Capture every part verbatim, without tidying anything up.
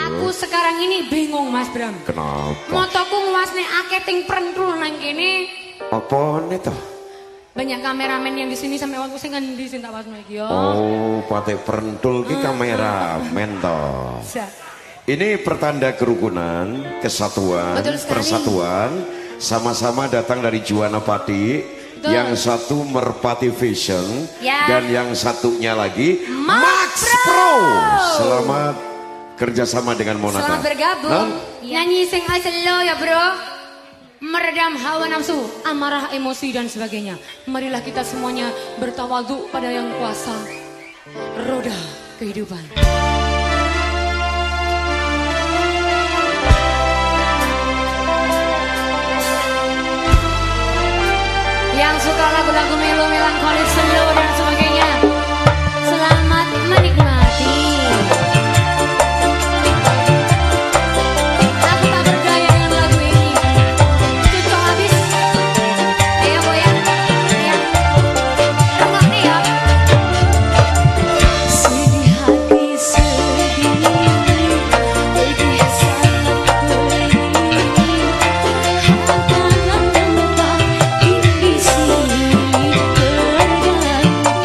Aku sekarang ini bingung Mas Bram. Kenapa? Motoku nguasne akeh ting prentul nang kene. Apa nih toh? Banyak kameramen yang di sini sampai waktu sing ngendi sing tak wasno iki yo. Oh, patek prentul ki kameramen toh. Ini pertanda kerukunan, kesatuan, persatuan, sama-sama datang dari Juwana Pati. Betul. Yang satu Merpati Vision ya. Dan yang satunya lagi Max, Max Pro. Pro. Selamat kerjasama dengan Monata. Selamat bergabung. Non? Nyanyi sing aslo ya bro. Meredam hawa nafsu, amarah, emosi dan sebagainya. Marilah kita semuanya bertawaduk pada yang kuasa. Roda kehidupan. Yang suka lagu-lagu melo, melankolis, slow dan sebagainya, selamat menikmati. Aku tak berdaya dengan lagu ini. Cucok habis. Ayo goyang. Ya. Rungok nih ya. Sedih hati sedih, pedih sangat pedih. Hatakan tempat ini sih tergantung.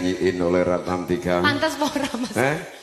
dinyanyiin oleh Ratnam Tiga. Pantas pora Mas. Eh?